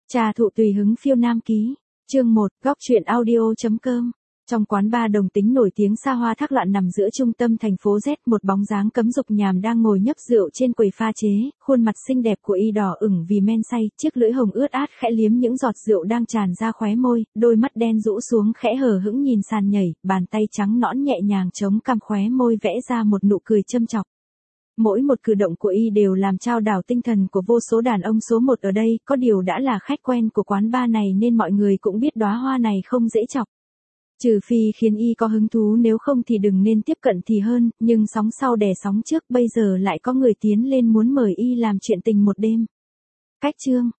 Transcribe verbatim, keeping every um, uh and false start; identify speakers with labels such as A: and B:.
A: Trà thụ tùy hứng phiêu nam ký. Chương một, góc truyện audio.com. Trong quán bar đồng tính nổi tiếng xa hoa thác loạn nằm giữa trung tâm thành phố Z, một bóng dáng cấm dục nhàm đang ngồi nhấp rượu trên quầy pha chế, khuôn mặt xinh đẹp của y đỏ ửng vì men say, chiếc lưỡi hồng ướt át khẽ liếm những giọt rượu đang tràn ra khóe môi, đôi mắt đen rũ xuống khẽ hờ hững nhìn sàn nhảy, bàn tay trắng nõn nhẹ nhàng chống cằm khóe môi vẽ ra một nụ cười châm chọc. Mỗi một cử động của y đều làm trao đảo tinh thần của vô số đàn ông số một ở đây, có điều đã là khách quen của quán bar này nên mọi người cũng biết đóa hoa này không dễ chọc. Trừ phi khiến y có hứng thú, nếu không thì đừng nên tiếp cận thì hơn, nhưng sóng sau đè sóng trước, bây giờ lại có người tiến lên muốn mời y làm chuyện tình một đêm. Cách chương